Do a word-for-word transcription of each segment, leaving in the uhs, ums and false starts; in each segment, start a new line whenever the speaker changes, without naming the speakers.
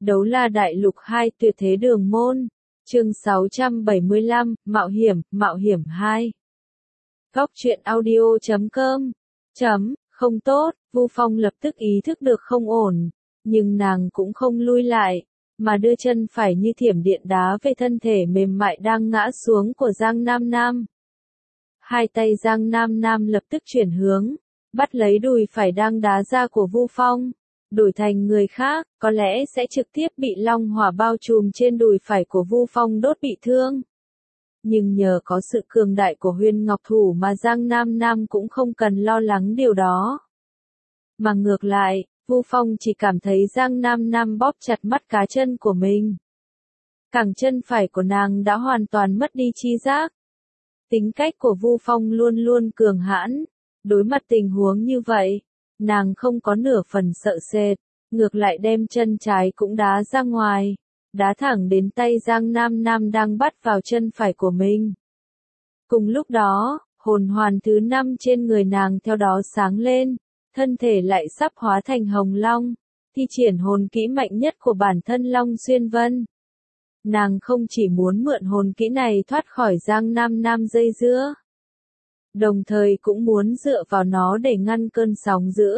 Đấu La Đại Lục hai Tuyệt Thế Đường Môn, chương sáu trăm bảy mươi lăm, Mạo Hiểm, Mạo Hiểm hai. Góc truyện audio chấm com, chấm, không tốt, Vu Phong lập tức ý thức được không ổn, nhưng nàng cũng không lui lại, mà đưa chân phải như thiểm điện đá về thân thể mềm mại đang ngã xuống của Giang Nam Nam. Hai tay Giang Nam Nam lập tức chuyển hướng, bắt lấy đùi phải đang đá ra của Vu Phong, đổi thành người khác, có lẽ sẽ trực tiếp bị long hỏa bao trùm trên đùi phải của Vu Phong đốt bị thương. Nhưng nhờ có sự cường đại của Huyền Ngọc Thủ mà Giang Nam Nam cũng không cần lo lắng điều đó. Mà ngược lại, Vu Phong chỉ cảm thấy Giang Nam Nam bóp chặt mắt cá chân của mình. Cẳng chân phải của nàng đã hoàn toàn mất đi chi giác. Tính cách của Vu Phong luôn luôn cường hãn, đối mặt tình huống như vậy, nàng không có nửa phần sợ sệt, ngược lại đem chân trái cũng đá ra ngoài, đá thẳng đến tay Giang Nam Nam đang bắt vào chân phải của mình. Cùng lúc đó, hồn hoàn thứ năm trên người nàng theo đó sáng lên, thân thể lại sắp hóa thành hồng long, thi triển hồn kỹ mạnh nhất của bản thân Long Xuyên Vân. Nàng không chỉ muốn mượn hồn kỹ này thoát khỏi Giang Nam Nam dây dưa, đồng thời cũng muốn dựa vào nó để ngăn cơn sóng dữ.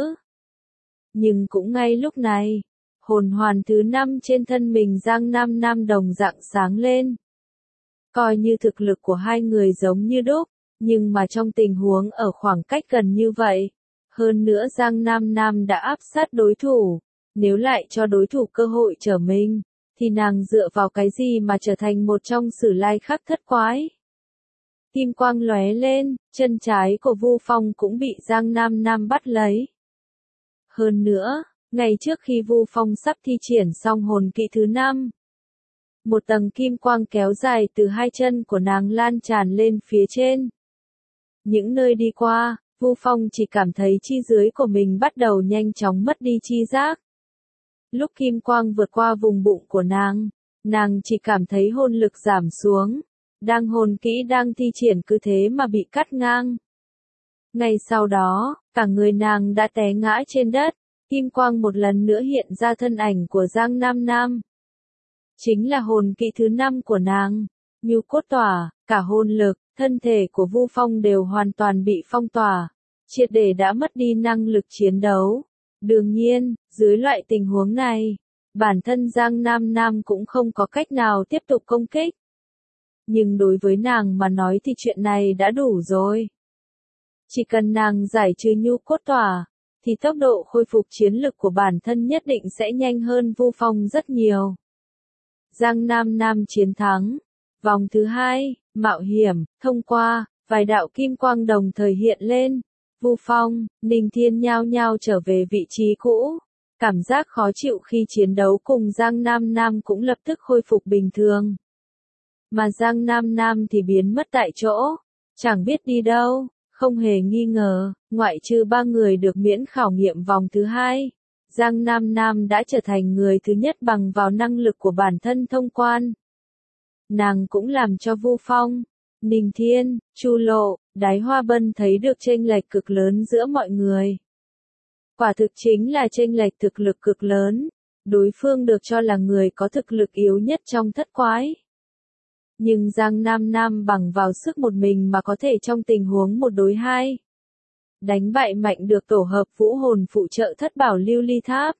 Nhưng cũng ngay lúc này, hồn hoàn thứ năm trên thân mình Giang Nam Nam đồng dạng sáng lên. Coi như thực lực của hai người giống như đúc, nhưng mà trong tình huống ở khoảng cách gần như vậy, hơn nữa Giang Nam Nam đã áp sát đối thủ, nếu lại cho đối thủ cơ hội trở mình, thì nàng dựa vào cái gì mà trở thành một trong Sử Lai Khắc thất quái. Kim quang lóe lên, chân trái của Vu Phong cũng bị Giang Nam Nam bắt lấy. Hơn nữa, ngày trước khi Vu Phong sắp thi triển xong hồn kỹ thứ năm, một tầng kim quang kéo dài từ hai chân của nàng lan tràn lên phía trên. Những nơi đi qua, Vu Phong chỉ cảm thấy chi dưới của mình bắt đầu nhanh chóng mất đi chi giác. Lúc kim quang vượt qua vùng bụng của nàng, nàng chỉ cảm thấy hồn lực giảm xuống, đang hồn kỹ đang thi triển cứ thế mà bị cắt ngang. Ngay sau đó, cả người nàng đã té ngã trên đất, kim quang một lần nữa hiện ra thân ảnh của Giang Nam Nam. Chính là hồn kỹ thứ năm của nàng, Nhu Cốt Tỏa, cả hồn lực, thân thể của Vu Phong đều hoàn toàn bị phong tỏa, triệt để đã mất đi năng lực chiến đấu. Đương nhiên, dưới loại tình huống này, bản thân Giang Nam Nam cũng không có cách nào tiếp tục công kích. Nhưng đối với nàng mà nói thì chuyện này đã đủ rồi. Chỉ cần nàng giải trừ Nhu Cốt Tỏa, thì tốc độ khôi phục chiến lực của bản thân nhất định sẽ nhanh hơn Vu Phong rất nhiều. Giang Nam Nam chiến thắng. Vòng thứ hai, mạo hiểm, thông qua, vài đạo kim quang đồng thời hiện lên. Vu Phong, Ninh Thiên nhao nhao trở về vị trí cũ. Cảm giác khó chịu khi chiến đấu cùng Giang Nam Nam cũng lập tức khôi phục bình thường. Mà Giang Nam Nam thì biến mất tại chỗ, chẳng biết đi đâu. Không hề nghi ngờ, ngoại trừ ba người được miễn khảo nghiệm vòng thứ hai, Giang Nam Nam đã trở thành người thứ nhất bằng vào năng lực của bản thân thông quan. Nàng cũng làm cho Vu Phong, Ninh Thiên, Chu Lộ, Đái Hoa Bân thấy được chênh lệch cực lớn giữa mọi người. Quả thực chính là chênh lệch thực lực cực lớn, đối phương được cho là người có thực lực yếu nhất trong thất quái. Nhưng Giang Nam Nam bằng vào sức một mình mà có thể trong tình huống một đối hai, đánh bại mạnh được tổ hợp vũ hồn phụ trợ thất bảo lưu ly tháp.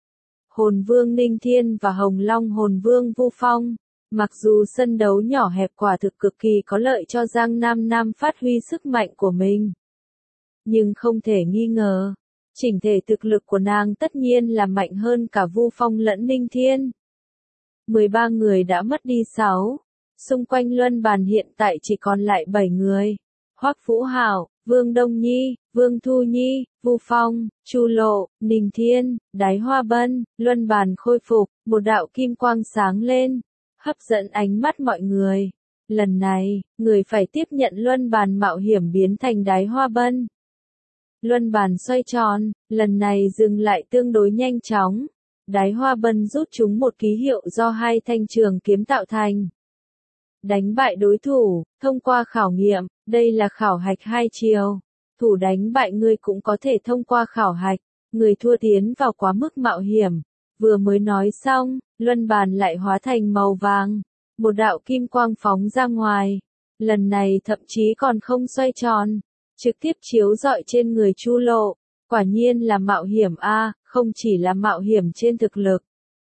Hồn Vương Ninh Thiên và Hồng Long Hồn Vương Vu Phong, mặc dù sân đấu nhỏ hẹp quả thực cực kỳ có lợi cho Giang Nam Nam phát huy sức mạnh của mình. Nhưng không thể nghi ngờ, chỉnh thể thực lực của nàng tất nhiên là mạnh hơn cả Vu Phong lẫn Ninh Thiên. mười ba người đã mất đi sáu. Xung quanh luân bàn hiện tại chỉ còn lại bảy người. Hoắc Vũ Hảo, Vương Đông Nhi, Vương Thu Nhi, Vu Phong, Chu Lộ, Ninh Thiên, Đái Hoa Bân. Luân bàn khôi phục, một đạo kim quang sáng lên, hấp dẫn ánh mắt mọi người. Lần này, người phải tiếp nhận luân bàn mạo hiểm biến thành Đái Hoa Bân. Luân bàn xoay tròn, lần này dừng lại tương đối nhanh chóng. Đái Hoa Bân rút chúng một ký hiệu do hai thanh trường kiếm tạo thành. Đánh bại đối thủ, thông qua khảo nghiệm, đây là khảo hạch hai chiều. Thủ đánh bại người cũng có thể thông qua khảo hạch, người thua tiến vào quá mức mạo hiểm. Vừa mới nói xong, luân bàn lại hóa thành màu vàng. Một đạo kim quang phóng ra ngoài. Lần này thậm chí còn không xoay tròn. Trực tiếp chiếu rọi trên người Chu Lộ. Quả nhiên là mạo hiểm a, không chỉ là mạo hiểm trên thực lực.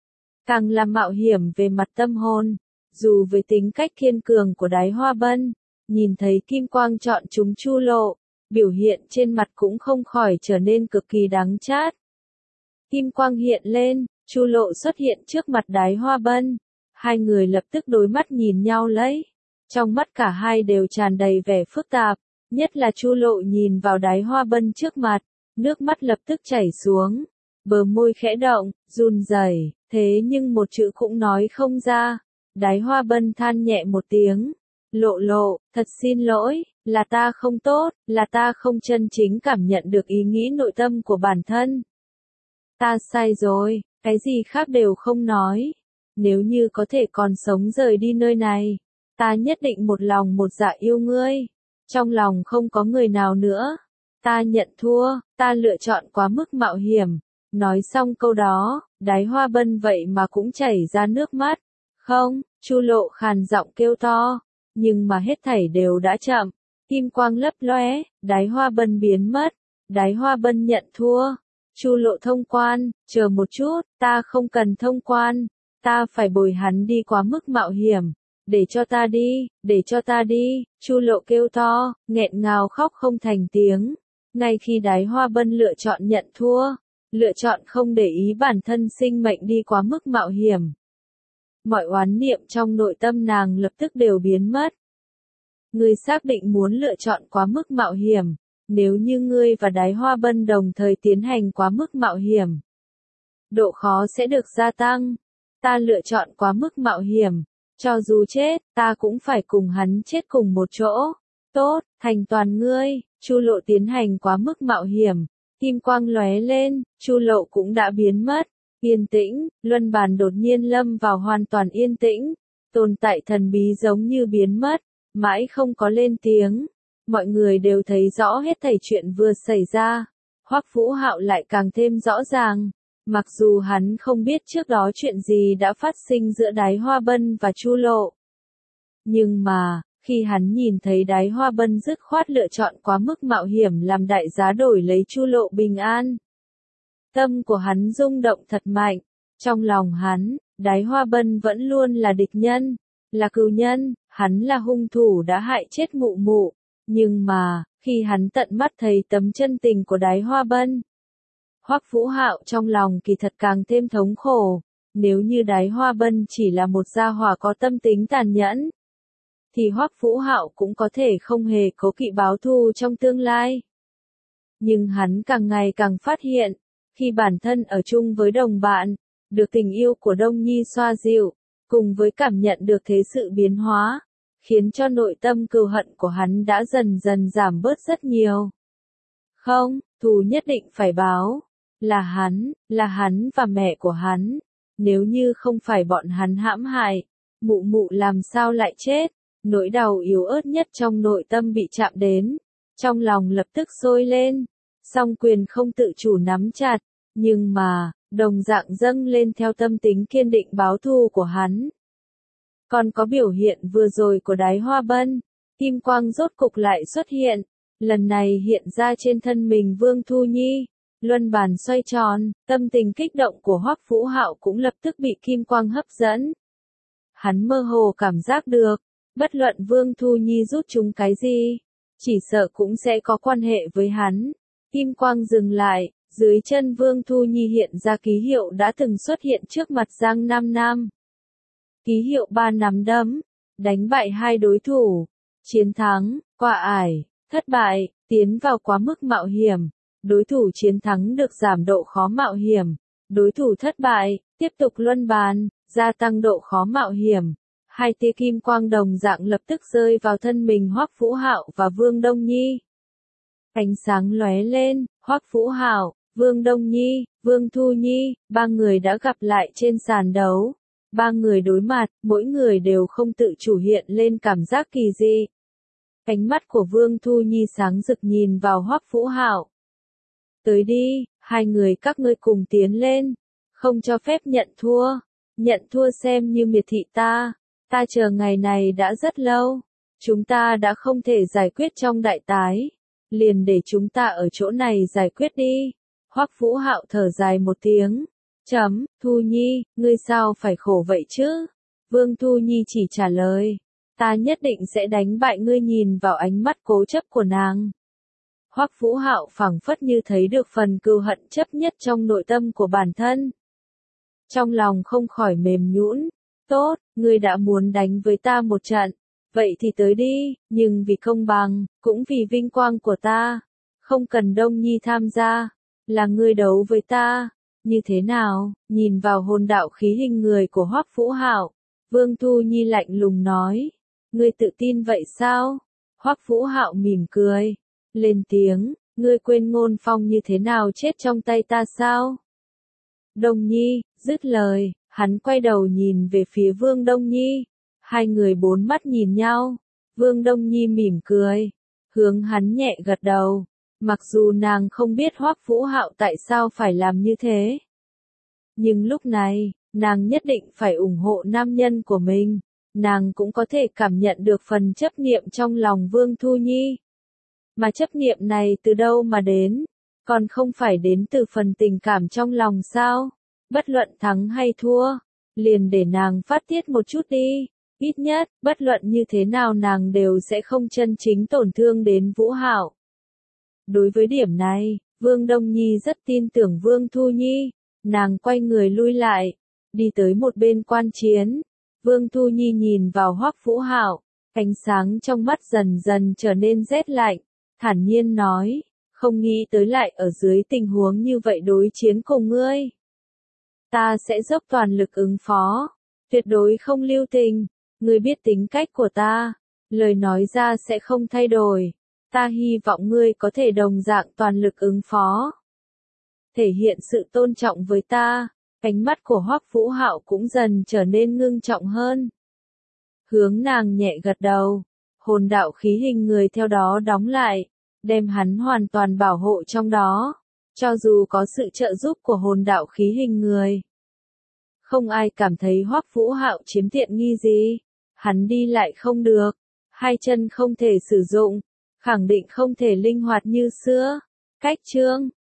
Càng là mạo hiểm về mặt tâm hồn. Dù với tính cách kiên cường của Đái Hoa Bân, nhìn thấy kim quang chọn chúng Chu Lộ, biểu hiện trên mặt cũng không khỏi trở nên cực kỳ đắng chát. Kim quang hiện lên, Chu Lộ xuất hiện trước mặt Đái Hoa Bân. Hai người lập tức đối mắt nhìn nhau lấy. Trong mắt cả hai đều tràn đầy vẻ phức tạp, nhất là Chu Lộ nhìn vào Đái Hoa Bân trước mặt, nước mắt lập tức chảy xuống, bờ môi khẽ động, run rẩy, thế nhưng một chữ cũng nói không ra. Đái Hoa Bân than nhẹ một tiếng, Lộ Lộ, thật xin lỗi, là ta không tốt, là ta không chân chính cảm nhận được ý nghĩ nội tâm của bản thân. Ta sai rồi, cái gì khác đều không nói. Nếu như có thể còn sống rời đi nơi này, ta nhất định một lòng một dạ yêu ngươi. Trong lòng không có người nào nữa. Ta nhận thua, ta lựa chọn quá mức mạo hiểm. Nói xong câu đó, Đái Hoa Bân vậy mà cũng chảy ra nước mắt. Không, Chu Lộ khàn giọng kêu to, nhưng mà hết thảy đều đã chậm. Kim quang lấp lóe, Đái Hoa Bân biến mất. Đái Hoa Bân nhận thua. Chu Lộ thông quan, chờ một chút, ta không cần thông quan. Ta phải bồi hắn đi quá mức mạo hiểm. Để cho ta đi, để cho ta đi, Chu Lộ kêu to, nghẹn ngào khóc không thành tiếng. Ngay khi Đái Hoa Bân lựa chọn nhận thua, lựa chọn không để ý bản thân sinh mệnh đi quá mức mạo hiểm. Mọi oán niệm trong nội tâm nàng lập tức đều biến mất. Ngươi xác định muốn lựa chọn quá mức mạo hiểm, nếu như ngươi và Đái Hoa Bân đồng thời tiến hành quá mức mạo hiểm, độ khó sẽ được gia tăng. Ta lựa chọn quá mức mạo hiểm, cho dù chết, ta cũng phải cùng hắn chết cùng một chỗ. Tốt, thành toàn ngươi. Chu Lộ tiến hành quá mức mạo hiểm, kim quang lóe lên, Chu Lộ cũng đã biến mất. Yên tĩnh, luân bàn đột nhiên lâm vào hoàn toàn yên tĩnh, tồn tại thần bí giống như biến mất, mãi không có lên tiếng. Mọi người đều thấy rõ hết thảy chuyện vừa xảy ra. Hoắc Vũ Hạo lại càng thêm rõ ràng. Mặc dù hắn không biết trước đó chuyện gì đã phát sinh giữa Đái Hoa Bân và Chu Lộ. Nhưng mà, khi hắn nhìn thấy Đái Hoa Bân dứt khoát lựa chọn quá mức mạo hiểm làm đại giá đổi lấy Chu Lộ bình an, tâm của hắn rung động thật mạnh. Trong lòng hắn, Đái Hoa Bân vẫn luôn là địch nhân, là cừu nhân, hắn là hung thủ đã hại chết mụ mụ. Nhưng mà, khi hắn tận mắt thấy tấm chân tình của Đái Hoa Bân, Hoắc Vũ Hạo trong lòng kỳ thật càng thêm thống khổ. Nếu như Đái Hoa Bân chỉ là một gia hỏa có tâm tính tàn nhẫn, thì Hoắc Vũ Hạo cũng có thể không hề cố kỵ báo thù trong tương lai. Nhưng hắn càng ngày càng phát hiện, khi bản thân ở chung với đồng bạn, được tình yêu của Đông Nhi xoa dịu, cùng với cảm nhận được thế sự biến hóa, khiến cho nội tâm cừu hận của hắn đã dần dần giảm bớt rất nhiều. Không, thù nhất định phải báo. Là hắn, là hắn và mẹ của hắn. Nếu như không phải bọn hắn hãm hại, mụ mụ làm sao lại chết? Nỗi đau yếu ớt nhất trong nội tâm bị chạm đến. Trong lòng lập tức sôi lên. Song quyền không tự chủ nắm chặt. Nhưng mà, đồng dạng dâng lên theo tâm tính kiên định báo thù của hắn. Còn có biểu hiện vừa rồi của Đái Hoa Bân. Kim quang rốt cục lại xuất hiện. Lần này hiện ra trên thân mình Vương Thu Nhi. Luân bàn xoay tròn, tâm tình kích động của Hoắc Vũ Hạo cũng lập tức bị kim quang hấp dẫn. Hắn mơ hồ cảm giác được, bất luận Vương Thu Nhi rút chúng cái gì, chỉ sợ cũng sẽ có quan hệ với hắn. Kim quang dừng lại, dưới chân Vương Thu Nhi hiện ra ký hiệu đã từng xuất hiện trước mặt Giang Nam Nam. Ký hiệu ba nắm đấm, đánh bại hai đối thủ, chiến thắng, qua ải, thất bại, tiến vào quá mức mạo hiểm. Đối thủ chiến thắng được giảm độ khó mạo hiểm, đối thủ thất bại, tiếp tục luân bàn, gia tăng độ khó mạo hiểm. Hai tia kim quang đồng dạng lập tức rơi vào thân mình Hoắc Vũ Hạo và Vương Đông Nhi. Ánh sáng lóe lên, Hoắc Vũ Hạo, Vương Đông Nhi, Vương Thu Nhi, ba người đã gặp lại trên sàn đấu. Ba người đối mặt, mỗi người đều không tự chủ hiện lên cảm giác kỳ dị. Ánh mắt của Vương Thu Nhi sáng rực nhìn vào Hoắc Vũ Hạo. Tới đi, hai người các ngươi cùng tiến lên. không cho phép nhận thua. Nhận thua xem như miệt thị ta. Ta chờ ngày này đã rất lâu. Chúng ta đã không thể giải quyết trong đại tái. Liền để chúng ta ở chỗ này giải quyết đi. Hoắc Vũ Hạo thở dài một tiếng. Chấm, Thu Nhi, ngươi sao phải khổ vậy chứ? Vương Thu Nhi chỉ trả lời. Ta nhất định sẽ đánh bại ngươi, nhìn vào ánh mắt cố chấp của nàng. Hoắc Vũ Hạo phảng phất như thấy được phần cừu hận chấp nhất trong nội tâm của bản thân. Trong lòng không khỏi mềm nhũn. Tốt, ngươi đã muốn đánh với ta một trận. Vậy thì tới đi, nhưng vì công bằng, cũng vì vinh quang của ta. Không cần Đông Nhi tham gia. Là ngươi đấu với ta. Như thế nào? Nhìn vào hồn đạo khí hình người của Hoắc Vũ Hạo, Vương Thu Nhi lạnh lùng nói. Ngươi tự tin vậy sao? Hoắc Vũ Hạo mỉm cười. Lên tiếng, ngươi quên Ngôn Phong như thế nào chết trong tay ta sao? Đông Nhi, dứt lời, hắn quay đầu nhìn về phía Vương Đông Nhi. Hai người bốn mắt nhìn nhau. Vương Đông Nhi mỉm cười, hướng hắn nhẹ gật đầu. Mặc dù nàng không biết Hoắc Vũ Hạo tại sao phải làm như thế. Nhưng lúc này, nàng nhất định phải ủng hộ nam nhân của mình. Nàng cũng có thể cảm nhận được phần chấp niệm trong lòng Vương Thu Nhi. Mà chấp niệm này từ đâu mà đến? Còn không phải đến từ phần tình cảm trong lòng sao? Bất luận thắng hay thua, liền để nàng phát tiết một chút đi. Ít nhất, bất luận như thế nào nàng đều sẽ không chân chính tổn thương đến Vũ Hạo. Đối với điểm này, Vương Đông Nhi rất tin tưởng Vương Thu Nhi. Nàng quay người lui lại, đi tới một bên quan chiến. Vương Thu Nhi nhìn vào Hoắc Vũ Hạo, ánh sáng trong mắt dần dần trở nên rét lạnh, thản nhiên nói, không nghĩ tới lại ở dưới tình huống như vậy đối chiến cùng ngươi. Ta sẽ dốc toàn lực ứng phó, tuyệt đối không lưu tình, ngươi biết tính cách của ta, lời nói ra sẽ không thay đổi, ta hy vọng ngươi có thể đồng dạng toàn lực ứng phó. Thể hiện sự tôn trọng với ta. Ánh mắt của Hoắc Vũ Hạo cũng dần trở nên ngưng trọng hơn. Hướng nàng nhẹ gật đầu, hồn đạo khí hình người theo đó đóng lại, đem hắn hoàn toàn bảo hộ trong đó, cho dù có sự trợ giúp của hồn đạo khí hình người. Không ai cảm thấy Hoắc Vũ Hạo chiếm tiện nghi gì, hắn đi lại không được, hai chân không thể sử dụng, khẳng định không thể linh hoạt như xưa. Cách chương